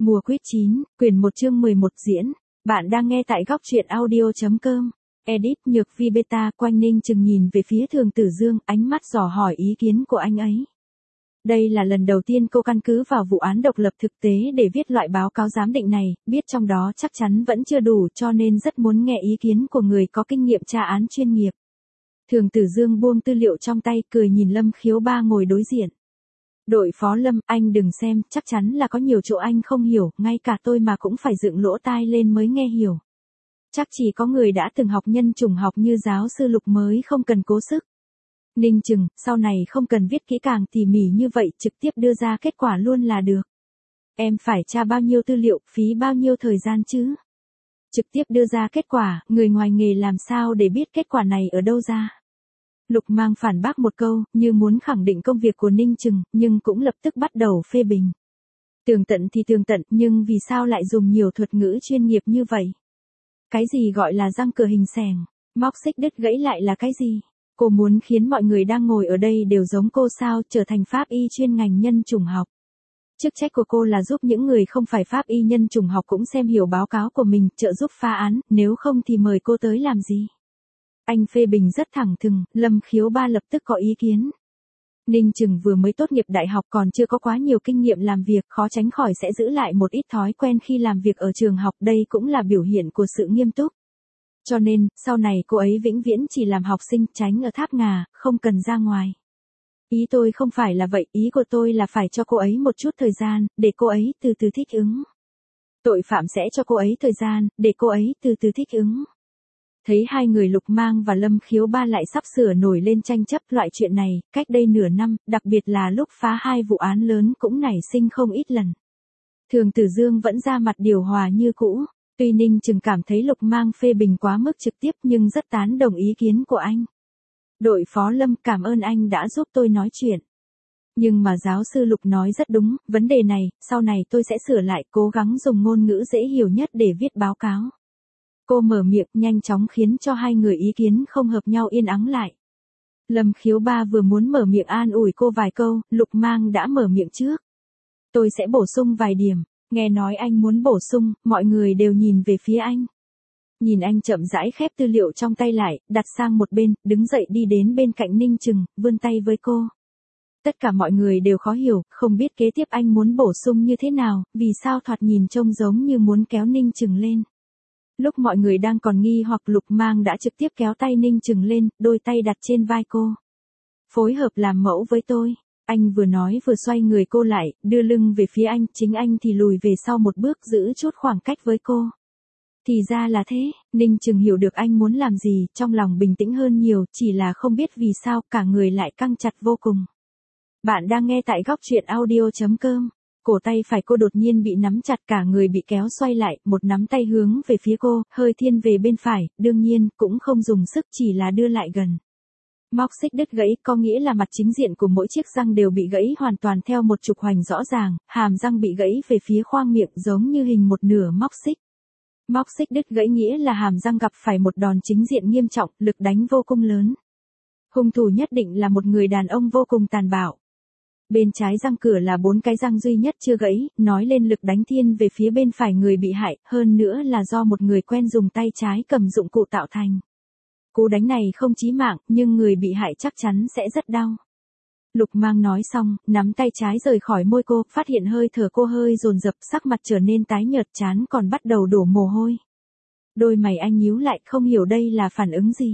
Mùa Quýt 9, quyển 1 chương 11 diễn. Bạn đang nghe tại góc truyện audio.com. Edit Nhược Vi Beta. Quanh Ninh Chừng nhìn về phía Thường Tử Dương, ánh mắt dò hỏi ý kiến của anh ấy. Đây là lần đầu tiên cô căn cứ vào vụ án độc lập thực tế để viết loại báo cáo giám định này, biết trong đó chắc chắn vẫn chưa đủ cho nên rất muốn nghe ý kiến của người có kinh nghiệm tra án chuyên nghiệp. Thường Tử Dương buông tư liệu trong tay, cười nhìn Lâm Khiếu Ba ngồi đối diện. Đội phó Lâm, anh đừng xem, chắc chắn là có nhiều chỗ anh không hiểu, ngay cả tôi mà cũng phải dựng lỗ tai lên mới nghe hiểu. Chắc chỉ có người đã từng học nhân chủng học như giáo sư Lục mới không cần cố sức. Ninh Chừng, sau này không cần viết kỹ càng tỉ mỉ như vậy, trực tiếp đưa ra kết quả luôn là được. Em phải tra bao nhiêu tư liệu, phí bao nhiêu thời gian chứ? Trực tiếp đưa ra kết quả, người ngoài nghề làm sao để biết kết quả này ở đâu ra? Lục Mang phản bác một câu, như muốn khẳng định công việc của Ninh Chừng, nhưng cũng lập tức bắt đầu phê bình. Tường tận thì tường tận, nhưng vì sao lại dùng nhiều thuật ngữ chuyên nghiệp như vậy? Cái gì gọi là răng cửa hình xẻng, móc xích đứt gãy lại là cái gì? Cô muốn khiến mọi người đang ngồi ở đây đều giống cô sao, trở thành pháp y chuyên ngành nhân chủng học. Chức trách của cô là giúp những người không phải pháp y nhân chủng học cũng xem hiểu báo cáo của mình, trợ giúp phá án, nếu không thì mời cô tới làm gì? Anh phê bình rất thẳng thừng, Lâm Khiếu Ba lập tức có ý kiến. Ninh Chừng vừa mới tốt nghiệp đại học còn chưa có quá nhiều kinh nghiệm làm việc, khó tránh khỏi sẽ giữ lại một ít thói quen khi làm việc ở trường học, đây cũng là biểu hiện của sự nghiêm túc. Cho nên, sau này cô ấy vĩnh viễn chỉ làm học sinh, tránh ở tháp ngà, không cần ra ngoài. Ý tôi không phải là vậy, ý của tôi là phải cho cô ấy một chút thời gian, để cô ấy từ từ thích ứng. Tội phạm sẽ cho cô ấy thời gian, để cô ấy từ từ thích ứng. Thấy hai người Lục Mang và Lâm Khiếu Ba lại sắp sửa nổi lên tranh chấp loại chuyện này, cách đây nửa năm, đặc biệt là lúc phá hai vụ án lớn cũng nảy sinh không ít lần. Thường Tử Dương vẫn ra mặt điều hòa như cũ, tuy Ninh Chừng cảm thấy Lục Mang phê bình quá mức trực tiếp nhưng rất tán đồng ý kiến của anh. Đội phó Lâm, cảm ơn anh đã giúp tôi nói chuyện. Nhưng mà giáo sư Lục nói rất đúng, vấn đề này, sau này tôi sẽ sửa lại, cố gắng dùng ngôn ngữ dễ hiểu nhất để viết báo cáo. Cô mở miệng nhanh chóng khiến cho hai người ý kiến không hợp nhau yên ắng lại. Lâm Khiếu Ba vừa muốn mở miệng an ủi cô vài câu, Lục Mang đã mở miệng trước. Tôi sẽ bổ sung vài điểm, nghe nói anh muốn bổ sung, mọi người đều nhìn về phía anh. Nhìn anh chậm rãi khép tư liệu trong tay lại, đặt sang một bên, đứng dậy đi đến bên cạnh Ninh Chừng, vươn tay với cô. Tất cả mọi người đều khó hiểu, không biết kế tiếp anh muốn bổ sung như thế nào, vì sao thoạt nhìn trông giống như muốn kéo Ninh Chừng lên. Lúc mọi người đang còn nghi hoặc, Lục Mang đã trực tiếp kéo tay Ninh Chừng lên, đôi tay đặt trên vai cô. Phối hợp làm mẫu với tôi. Anh vừa nói vừa xoay người cô lại, đưa lưng về phía anh, chính anh thì lùi về sau một bước giữ chút khoảng cách với cô. Thì ra là thế, Ninh Chừng hiểu được anh muốn làm gì, trong lòng bình tĩnh hơn nhiều, chỉ là không biết vì sao cả người lại căng chặt vô cùng. Bạn đang nghe tại góc truyện audio.com. Cổ tay phải cô đột nhiên bị nắm chặt, cả người bị kéo xoay lại, một nắm tay hướng về phía cô, hơi thiên về bên phải, đương nhiên, cũng không dùng sức, chỉ là đưa lại gần. Móc xích đứt gãy, có nghĩa là mặt chính diện của mỗi chiếc răng đều bị gãy hoàn toàn theo một trục hoành rõ ràng, hàm răng bị gãy về phía khoang miệng giống như hình một nửa móc xích. Móc xích đứt gãy nghĩa là hàm răng gặp phải một đòn chính diện nghiêm trọng, lực đánh vô cùng lớn. Hung thủ nhất định là một người đàn ông vô cùng tàn bạo. Bên trái răng cửa là 4 cái răng duy nhất chưa gãy, nói lên lực đánh thiên về phía bên phải người bị hại, hơn nữa là do một người quen dùng tay trái cầm dụng cụ tạo thành. Cú đánh này không chí mạng, nhưng người bị hại chắc chắn sẽ rất đau. Lục Mang nói xong, nắm tay trái rời khỏi môi cô, phát hiện hơi thở cô hơi dồn dập, sắc mặt trở nên tái nhợt, trán còn bắt đầu đổ mồ hôi. Đôi mày anh nhíu lại, không hiểu đây là phản ứng gì.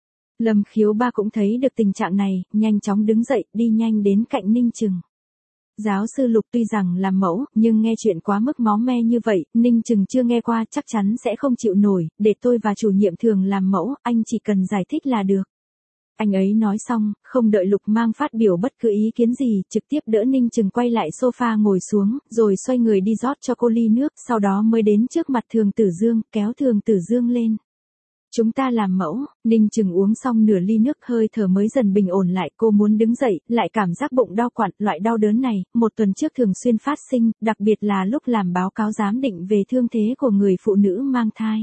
Lâm Khiếu Ba cũng thấy được tình trạng này, nhanh chóng đứng dậy, đi nhanh đến cạnh Ninh Chừng. Giáo sư Lục tuy rằng làm mẫu, nhưng nghe chuyện quá mức máu me như vậy, Ninh Chừng chưa nghe qua, chắc chắn sẽ không chịu nổi, để tôi và chủ nhiệm Thường làm mẫu, anh chỉ cần giải thích là được. Anh ấy nói xong, không đợi Lục Mang phát biểu bất cứ ý kiến gì, trực tiếp đỡ Ninh Chừng quay lại sofa ngồi xuống, rồi xoay người đi rót cho cô ly nước, sau đó mới đến trước mặt Thường Tử Dương, kéo Thường Tử Dương lên. Chúng ta làm mẫu. Ninh Chừng uống xong nửa ly nước, hơi thở mới dần bình ổn lại, cô muốn đứng dậy, lại cảm giác bụng đau quặn, loại đau đớn này, một tuần trước thường xuyên phát sinh, đặc biệt là lúc làm báo cáo giám định về thương thế của người phụ nữ mang thai.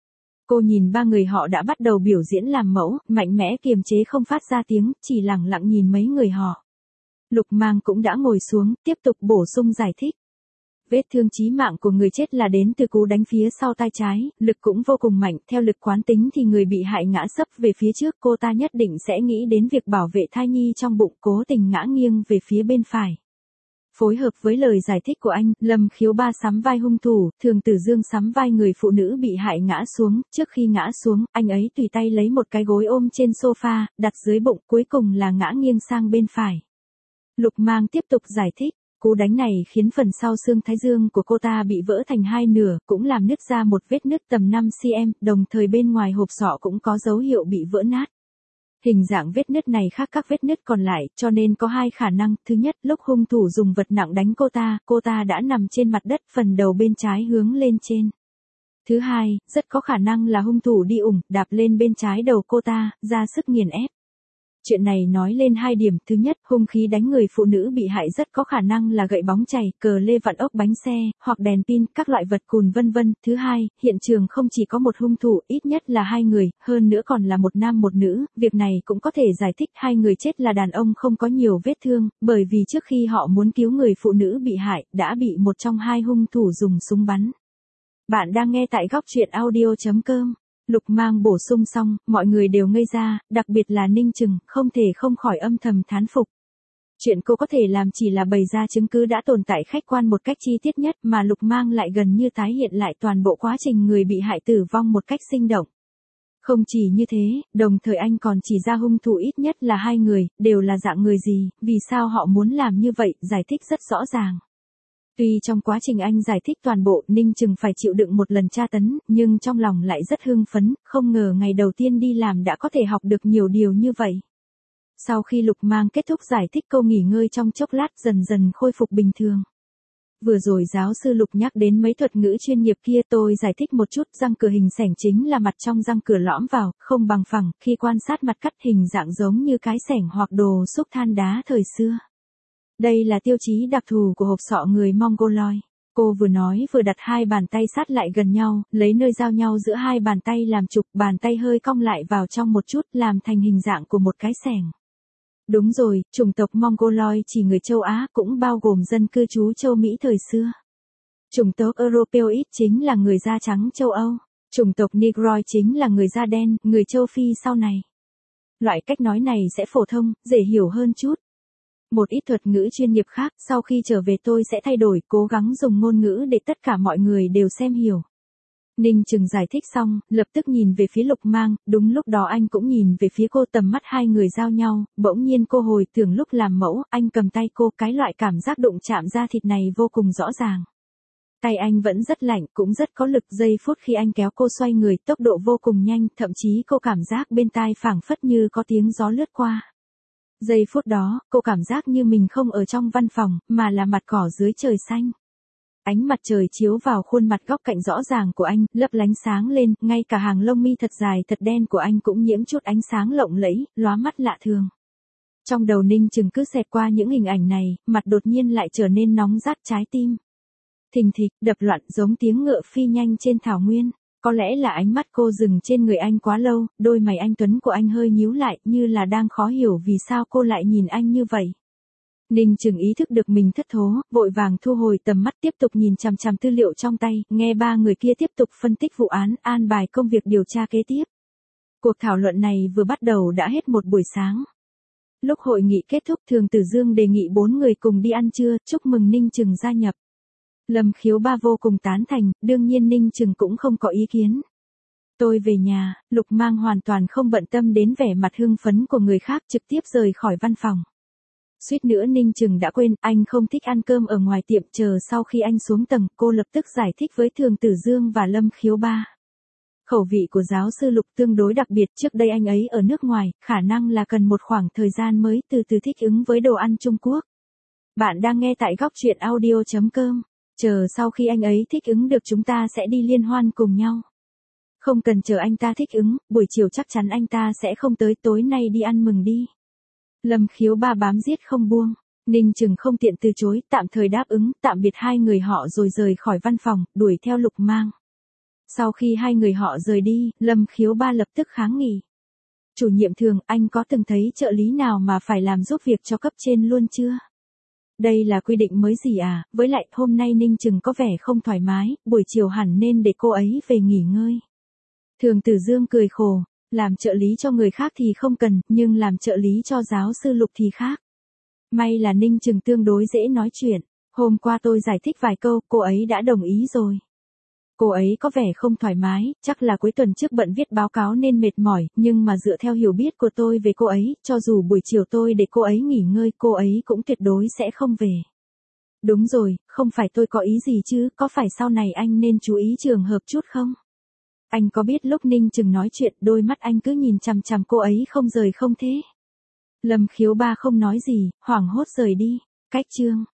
Cô nhìn ba người họ đã bắt đầu biểu diễn làm mẫu, mạnh mẽ kiềm chế không phát ra tiếng, chỉ lặng lặng nhìn mấy người họ. Lục Mang cũng đã ngồi xuống, tiếp tục bổ sung giải thích. Vết thương chí mạng của người chết là đến từ cú đánh phía sau tai trái, lực cũng vô cùng mạnh, theo lực quán tính thì người bị hại ngã sấp về phía trước, cô ta nhất định sẽ nghĩ đến việc bảo vệ thai nhi trong bụng, cố tình ngã nghiêng về phía bên phải. Phối hợp với lời giải thích của anh, Lâm Khiếu Ba sắm vai hung thủ, Thường Tử Dương sắm vai người phụ nữ bị hại ngã xuống, trước khi ngã xuống, anh ấy tùy tay lấy một cái gối ôm trên sofa, đặt dưới bụng, cuối cùng là ngã nghiêng sang bên phải. Lục Mang tiếp tục giải thích, cú đánh này khiến phần sau xương thái dương của cô ta bị vỡ thành hai nửa, cũng làm nứt ra một vết nứt tầm 5 cm, đồng thời bên ngoài hộp sọ cũng có dấu hiệu bị vỡ nát. Hình dạng vết nứt này khác các vết nứt còn lại, cho nên có hai khả năng. Thứ nhất, lúc hung thủ dùng vật nặng đánh cô ta đã nằm trên mặt đất, phần đầu bên trái hướng lên trên. Thứ hai, rất có khả năng là hung thủ đi đạp lên bên trái đầu cô ta, ra sức nghiền ép. Chuyện này nói lên hai điểm. Thứ nhất, hung khí đánh người phụ nữ bị hại rất có khả năng là gậy bóng chày, cờ lê vặn ốc bánh xe, hoặc đèn pin, các loại vật cùn vân vân. Thứ hai, hiện trường không chỉ có một hung thủ, ít nhất là hai người, hơn nữa còn là một nam một nữ. Việc này cũng có thể giải thích hai người chết là đàn ông không có nhiều vết thương, bởi vì trước khi họ muốn cứu người phụ nữ bị hại, đã bị một trong hai hung thủ dùng súng bắn. Bạn đang nghe tại góc truyện audio.com. Lục Mang bổ sung xong, mọi người đều ngây ra, đặc biệt là Ninh Trừng, không thể không khỏi âm thầm thán phục. Chuyện cô có thể làm chỉ là bày ra chứng cứ đã tồn tại khách quan một cách chi tiết nhất, mà Lục Mang lại gần như tái hiện lại toàn bộ quá trình người bị hại tử vong một cách sinh động. Không chỉ như thế, đồng thời anh còn chỉ ra hung thủ ít nhất là hai người, đều là dạng người gì, vì sao họ muốn làm như vậy, giải thích rất rõ ràng. Tuy trong quá trình anh giải thích toàn bộ, Ninh Trừng phải chịu đựng một lần tra tấn, nhưng trong lòng lại rất hưng phấn, không ngờ ngày đầu tiên đi làm đã có thể học được nhiều điều như vậy. Sau khi Lục Mang kết thúc giải thích, cô nghỉ ngơi trong chốc lát, dần dần khôi phục bình thường. Vừa rồi giáo sư Lục nhắc đến mấy thuật ngữ chuyên nghiệp kia, tôi giải thích một chút. Răng cửa hình xẻng chính là mặt trong răng cửa lõm vào, không bằng phẳng, khi quan sát mặt cắt hình dạng giống như cái xẻng hoặc đồ xúc than đá thời xưa. Đây là tiêu chí đặc thù của hộp sọ người Mongoloid. Cô vừa nói vừa đặt hai bàn tay sát lại gần nhau, lấy nơi giao nhau giữa hai bàn tay làm trục, bàn tay hơi cong lại vào trong một chút, làm thành hình dạng của một cái xẻng. Đúng rồi, chủng tộc Mongoloid chỉ người châu Á, cũng bao gồm dân cư trú châu Mỹ thời xưa. Chủng tộc Europeoid chính là người da trắng châu Âu. Chủng tộc Negroid chính là người da đen, người châu Phi sau này. Loại cách nói này sẽ phổ thông, dễ hiểu hơn chút. Một ít thuật ngữ chuyên nghiệp khác, sau khi trở về tôi sẽ thay đổi, cố gắng dùng ngôn ngữ để tất cả mọi người đều xem hiểu. Ninh Trừng giải thích xong, lập tức nhìn về phía Lục Mang, đúng lúc đó anh cũng nhìn về phía cô, tầm mắt hai người giao nhau, bỗng nhiên cô hồi tưởng lúc làm mẫu, anh cầm tay cô, cái loại cảm giác đụng chạm da thịt này vô cùng rõ ràng. Tay anh vẫn rất lạnh, cũng rất có lực, giây phút khi anh kéo cô xoay người, tốc độ vô cùng nhanh, thậm chí cô cảm giác bên tai phảng phất như có tiếng gió lướt qua. Giây phút đó, cô cảm giác như mình không ở trong văn phòng, mà là mặt cỏ dưới trời xanh. Ánh mặt trời chiếu vào khuôn mặt góc cạnh rõ ràng của anh, lấp lánh sáng lên, ngay cả hàng lông mi thật dài thật đen của anh cũng nhiễm chút ánh sáng lộng lẫy, lóa mắt lạ thường. Trong đầu Ninh Trừng cứ xẹt qua những hình ảnh này, mặt đột nhiên lại trở nên nóng rát, trái tim thình thịch, đập loạn giống tiếng ngựa phi nhanh trên thảo nguyên. Có lẽ là ánh mắt cô dừng trên người anh quá lâu, đôi mày anh tuấn của anh hơi nhíu lại, như là đang khó hiểu vì sao cô lại nhìn anh như vậy. Ninh Trừng ý thức được mình thất thố, vội vàng thu hồi tầm mắt, tiếp tục nhìn chằm chằm tư liệu trong tay, nghe ba người kia tiếp tục phân tích vụ án, an bài công việc điều tra kế tiếp. Cuộc thảo luận này vừa bắt đầu đã hết một buổi sáng. Lúc hội nghị kết thúc, Thường Tử Dương đề nghị 4 người cùng đi ăn trưa, chúc mừng Ninh Trừng gia nhập. Lâm Khiếu Ba vô cùng tán thành, đương nhiên Ninh Trừng cũng không có ý kiến. Tôi về nhà, Lục Mang hoàn toàn không bận tâm đến vẻ mặt hưng phấn của người khác, trực tiếp rời khỏi văn phòng. Suýt nữa Ninh Trừng đã quên, anh không thích ăn cơm ở ngoài tiệm, chờ sau khi anh xuống tầng, cô lập tức giải thích với Thường Tử Dương và Lâm Khiếu Ba. Khẩu vị của giáo sư Lục tương đối đặc biệt, trước đây anh ấy ở nước ngoài, khả năng là cần một khoảng thời gian mới từ từ thích ứng với đồ ăn Trung Quốc. Bạn đang nghe tại góc truyện audio.com. Chờ sau khi anh ấy thích ứng được chúng ta sẽ đi liên hoan cùng nhau. Không cần chờ anh ta thích ứng, buổi chiều chắc chắn anh ta sẽ không tới, tối nay đi ăn mừng đi. Lâm Khiếu Ba bám giết không buông. Ninh Trừng không tiện từ chối, tạm thời đáp ứng, tạm biệt hai người họ rồi rời khỏi văn phòng, đuổi theo Lục Mang. Sau khi hai người họ rời đi, Lâm Khiếu Ba lập tức kháng nghị. Chủ nhiệm Thường, anh có từng thấy trợ lý nào mà phải làm giúp việc cho cấp trên luôn chưa? Đây là quy định mới gì à, với lại hôm nay Ninh Trừng có vẻ không thoải mái, buổi chiều hẳn nên để cô ấy về nghỉ ngơi. Thường Tử Dương cười khổ, làm trợ lý cho người khác thì không cần, nhưng làm trợ lý cho giáo sư Lục thì khác. May là Ninh Trừng tương đối dễ nói chuyện, hôm qua tôi giải thích vài câu, cô ấy đã đồng ý rồi. Cô ấy có vẻ không thoải mái, chắc là cuối tuần trước bận viết báo cáo nên mệt mỏi, nhưng mà dựa theo hiểu biết của tôi về cô ấy, cho dù buổi chiều tôi để cô ấy nghỉ ngơi, cô ấy cũng tuyệt đối sẽ không về. Đúng rồi, không phải tôi có ý gì chứ, có phải sau này anh nên chú ý trường hợp chút không? Anh có biết lúc Ninh Trừng nói chuyện, đôi mắt anh cứ nhìn chằm chằm cô ấy không rời không thế? Lâm Khiếu Ba không nói gì, hoảng hốt rời đi. Cách chương